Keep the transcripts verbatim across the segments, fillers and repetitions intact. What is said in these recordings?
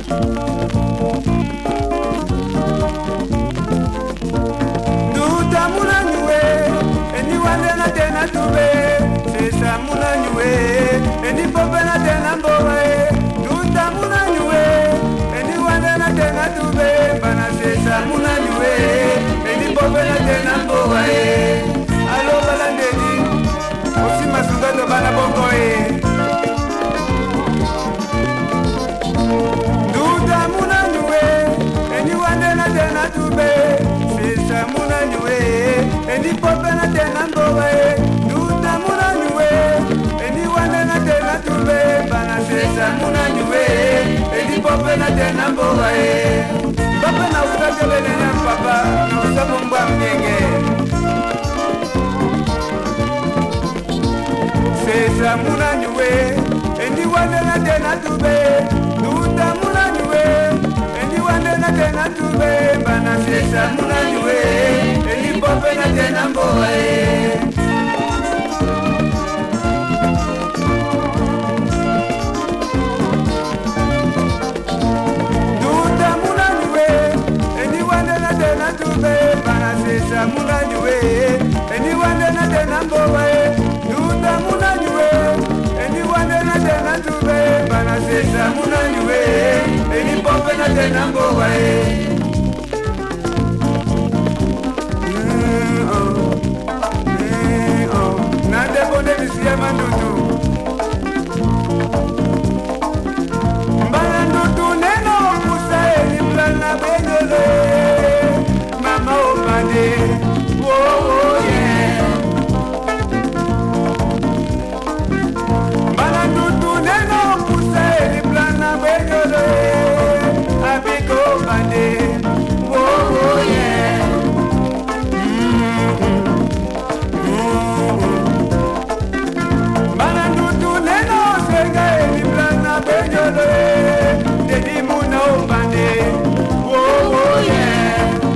Duta muna nyue, eni wande na tena tube. Sesa muna nyue, eni pope na tena mbowe. Duta muna nyue, eni wande na tena tube. Bana sesa muna nyue, eni pope na tena mbowe. Alo balandeli, osi masugato bana bongoe. Duta muna nyue, eni wande na tena tube. Sesa muna nyue, eni pope na tena mbowe. Duta muna nyue, eni wande na tena tube. Bana sesa muna nyue, eni pope na tena mbowe. Papa na usajele nenya papa, na usabumba mnenge. Sesa muna nyue, eni wande na tena tube. Duta muna nyue, eni wande na tena tube. Bana sesa muna nyue, eni pope na tena mbowe. Duta muna nyue, eni wande na tena tube. Bana sesa muna nyue, eni wande na tena mbowe. Duta muna nyue, eni wande na tena tube. Bana sesa muna nyue, eni pope na tena mbowe. Nande bonde bisiya mandutu. Mbana ndutu neno kusa eni plana benyole. Mama opande, oh oh yeah. Mbana ndutu neno kusa eni plana benyole. Abiko opande, oh oh yeah. Mbana ndutu neno senga eni plana benyole. Dedi muna opande, oh oh yeah.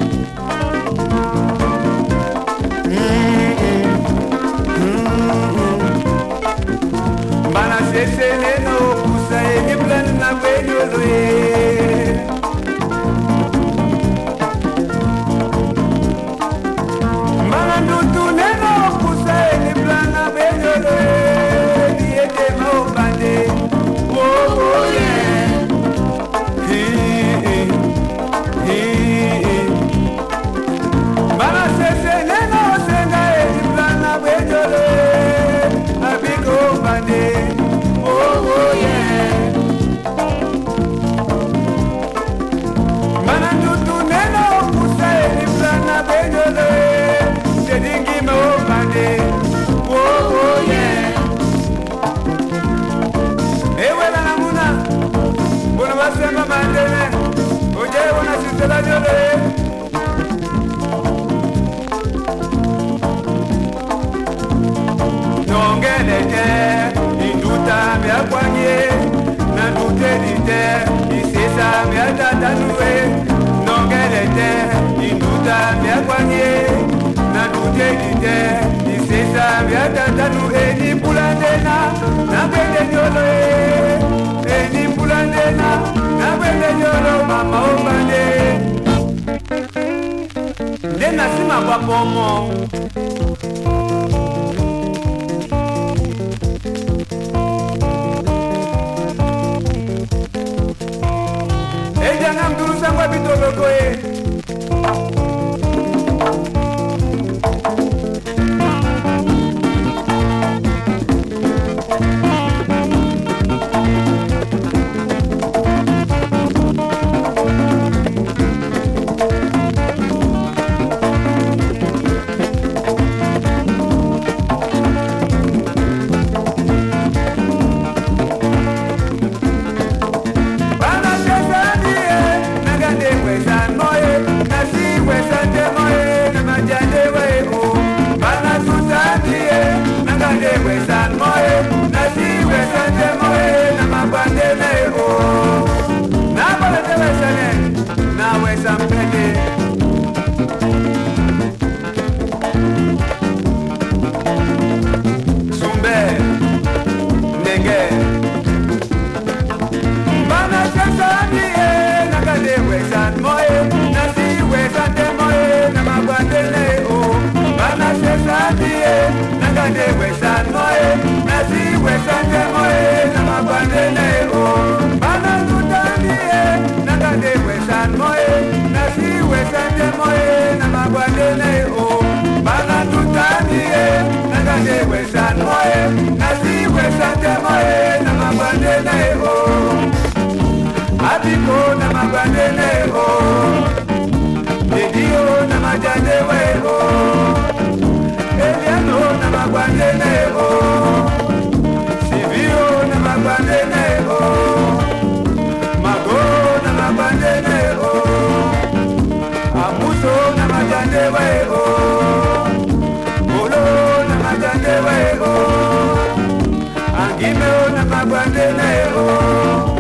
Mbana sese neno kusa eni plana benyole. Mbana ndutu neno kusa eni plana benyole. Diete maopande, oh oh yeah. Hee, hee. Mbana sese neno senga eni plana benyole. Abiko opande, oh oh yeah. Mbana ndutu neno kusa eni plana benyole. Dedingi maopande, oh oh yeah. Ewe la namuna, bono basema mandene. Oje wana sitela nyole. Nongeleke, induta mea kwanye. Na ndute dite, isisa mea tatanue. Nongeleke, induta mea kwanye. Na ndute dite, isisa mea tatanue. Eni pulandena, na bende nyolo. Eni pulandena, na bende nyolo. Mama opande. Dena sima kwa pomo. Ejana mduru sangwa bitoloko e. moe na magwande na o bana tutani e na gande wesan moe na si wesan te moe na magwande na o abiko na magwande na o Didio na majande we o Eliano na magwande na o Sivio na magwande na o Mago na magwande na o Amuso na majande we o Olo na majande we o Angime na magwande na o